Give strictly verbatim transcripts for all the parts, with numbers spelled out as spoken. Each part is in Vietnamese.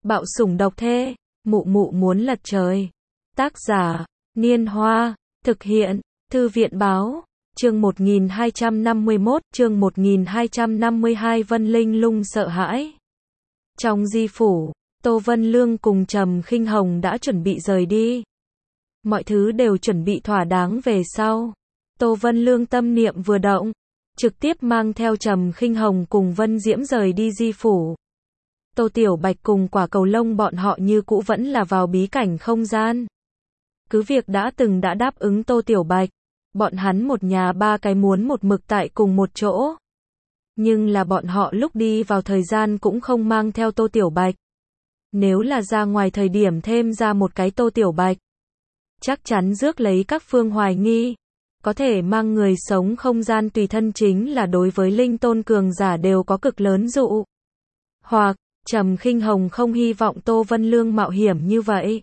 Bạo sủng độc thê, mụ mụ muốn lật trời. Tác giả, Niên Hoa, thực hiện, Thư viện báo, chương một nghìn hai trăm năm mươi mốt, chương một nghìn hai trăm năm mươi hai Vân Linh Lung sợ hãi. Trong di phủ, Tô Vân Lương cùng Trầm Khinh Hồng đã chuẩn bị rời đi. Mọi thứ đều chuẩn bị thỏa đáng về sau. Tô Vân Lương tâm niệm vừa động, trực tiếp mang theo Trầm Khinh Hồng cùng Vân Diễm rời đi di phủ. Tô Tiểu Bạch cùng Quả Cầu Lông bọn họ như cũ vẫn là vào bí cảnh không gian. Cứ việc đã từng đã đáp ứng Tô Tiểu Bạch, bọn hắn một nhà ba cái muốn một mực tại cùng một chỗ. Nhưng là bọn họ lúc đi vào thời gian cũng không mang theo Tô Tiểu Bạch. Nếu là ra ngoài thời điểm thêm ra một cái Tô Tiểu Bạch, chắc chắn rước lấy các phương hoài nghi. Có thể mang người sống không gian tùy thân chính là đối với linh tôn cường giả đều có cực lớn dụ. Hoặc, Trầm Khinh Hồng không hy vọng Tô Vân Lương mạo hiểm như vậy.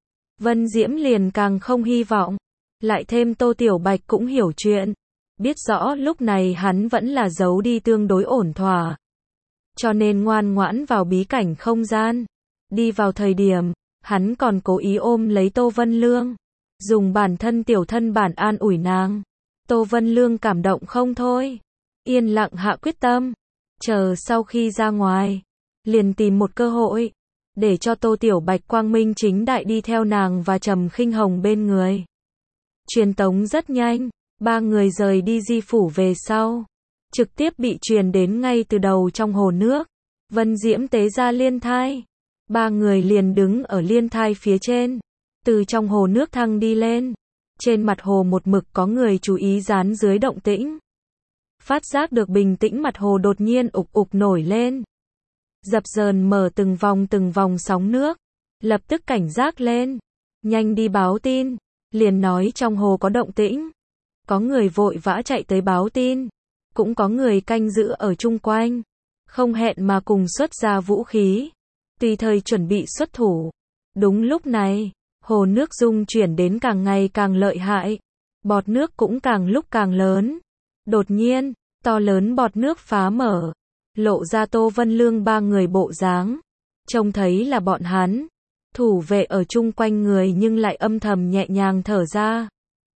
Vân Diễm liền càng không hy vọng. Lại thêm Tô Tiểu Bạch cũng hiểu chuyện. Biết rõ lúc này hắn vẫn là giấu đi tương đối ổn thỏa. Cho nên ngoan ngoãn vào bí cảnh không gian. Đi vào thời điểm, hắn còn cố ý ôm lấy Tô Vân Lương. Dùng bản thân tiểu thân bản an ủi nàng. Tô Vân Lương cảm động không thôi. Yên lặng hạ quyết tâm. Chờ sau khi ra ngoài, liền tìm một cơ hội. Để cho Tô Tiểu Bạch quang minh chính đại đi theo nàng và Trầm Khinh Hồng bên người. Truyền tống rất nhanh. Ba người rời đi di phủ về sau. Trực tiếp bị truyền đến ngay từ đầu trong hồ nước. Vân Diễm tế ra liên thai. Ba người liền đứng ở liên thai phía trên. Từ trong hồ nước thăng đi lên. Trên mặt hồ một mực có người chú ý dán dưới động tĩnh. Phát giác được bình tĩnh mặt hồ đột nhiên ục ục nổi lên. Dập dờn mở từng vòng từng vòng sóng nước. Lập tức cảnh giác lên. Nhanh đi báo tin. Liền nói trong hồ có động tĩnh. Có người vội vã chạy tới báo tin. Cũng có người canh giữ ở chung quanh. Không hẹn mà cùng xuất ra vũ khí. Tùy thời chuẩn bị xuất thủ. Đúng lúc này, hồ nước rung chuyển đến càng ngày càng lợi hại. Bọt nước cũng càng lúc càng lớn. Đột nhiên, to lớn bọt nước phá mở. Lộ ra Tô Vân Lương ba người bộ dáng. Trông thấy là bọn hắn. Thủ vệ ở chung quanh người nhưng lại âm thầm nhẹ nhàng thở ra.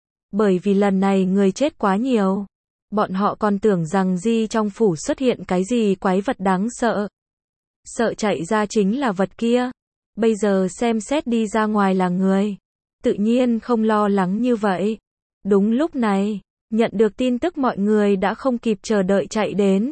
Bởi vì lần này người chết quá nhiều. Bọn họ còn tưởng rằng di trong phủ xuất hiện cái gì quái vật đáng sợ. Sợ chạy ra chính là vật kia. Bây giờ xem xét đi ra ngoài là người. Tự nhiên không lo lắng như vậy. Đúng lúc này, nhận được tin tức mọi người đã không kịp chờ đợi chạy đến.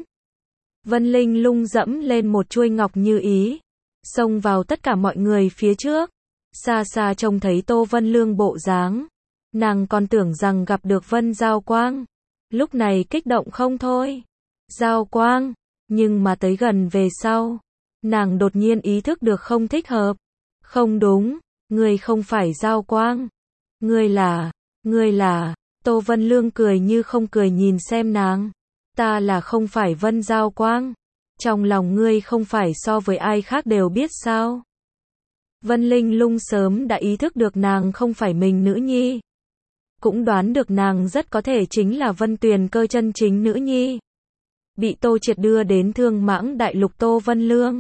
Vân Linh Lung dẫm lên một chuôi ngọc như ý. Xông vào tất cả mọi người phía trước. Xa xa trông thấy Tô Vân Lương bộ dáng. Nàng còn tưởng rằng gặp được Vân Giao Quang. Lúc này kích động không thôi. Giao Quang. Nhưng mà tới gần về sau. Nàng đột nhiên ý thức được không thích hợp. Không đúng. Ngươi không phải Giao Quang. Ngươi là. Ngươi là. Tô Vân Lương cười như không cười nhìn xem nàng. Ta là không phải Vân Giao Quang. Trong lòng ngươi không phải so với ai khác đều biết sao. Vân Linh Lung sớm đã ý thức được nàng không phải mình nữ nhi. Cũng đoán được nàng rất có thể chính là Vân Tuyền Cơ chân chính nữ nhi. Bị Tô Triệt đưa đến Thương Mãng Đại Lục Tô Vân Lương.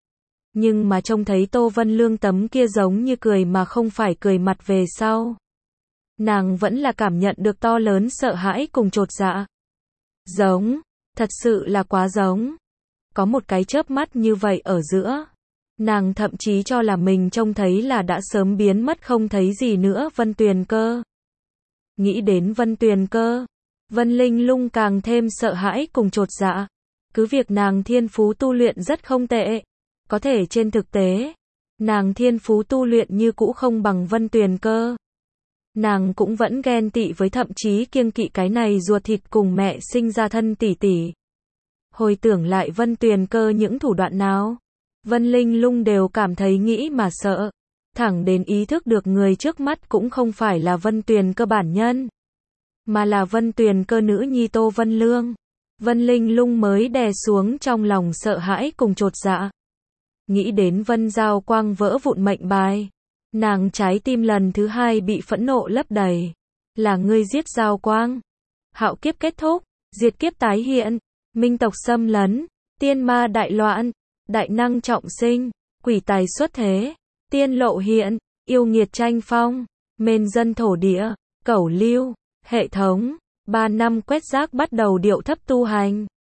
Nhưng mà trông thấy Tô Vân Lương tấm kia giống như cười mà không phải cười mặt về sau. Nàng vẫn là cảm nhận được to lớn sợ hãi cùng chột dạ. Giống, thật sự là quá giống. Có một cái chớp mắt như vậy ở giữa. Nàng thậm chí cho là mình trông thấy là đã sớm biến mất không thấy gì nữa Vân Tuyền Cơ. Nghĩ đến Vân Tuyền Cơ, Vân Linh Lung càng thêm sợ hãi cùng chột dạ. Cứ việc nàng thiên phú tu luyện rất không tệ. Có thể trên thực tế, nàng thiên phú tu luyện như cũ không bằng Vân Tuyền Cơ. Nàng cũng vẫn ghen tị với thậm chí kiêng kỵ cái này ruột thịt cùng mẹ sinh ra thân tỷ tỷ. Hồi tưởng lại Vân Tuyền Cơ những thủ đoạn nào, Vân Linh Lung đều cảm thấy nghĩ mà sợ. Thẳng đến ý thức được người trước mắt cũng không phải là Vân Tuyền Cơ bản nhân, mà là Vân Tuyền Cơ nữ nhi Tô Vân Lương. Vân Linh Lung mới đè xuống trong lòng sợ hãi cùng chột dạ. Nghĩ đến Vân Giao Quang vỡ vụn mệnh bài. Nàng trái tim lần thứ hai bị phẫn nộ lấp đầy. Là ngươi giết Giao Quang. Hạo kiếp kết thúc, diệt kiếp tái hiện, minh tộc xâm lấn, tiên ma đại loạn, đại năng trọng sinh, quỷ tài xuất thế, tiên lộ hiện, yêu nghiệt tranh phong, mên dân thổ địa, cẩu lưu, hệ thống, ba năm quét rác bắt đầu điệu thấp tu hành.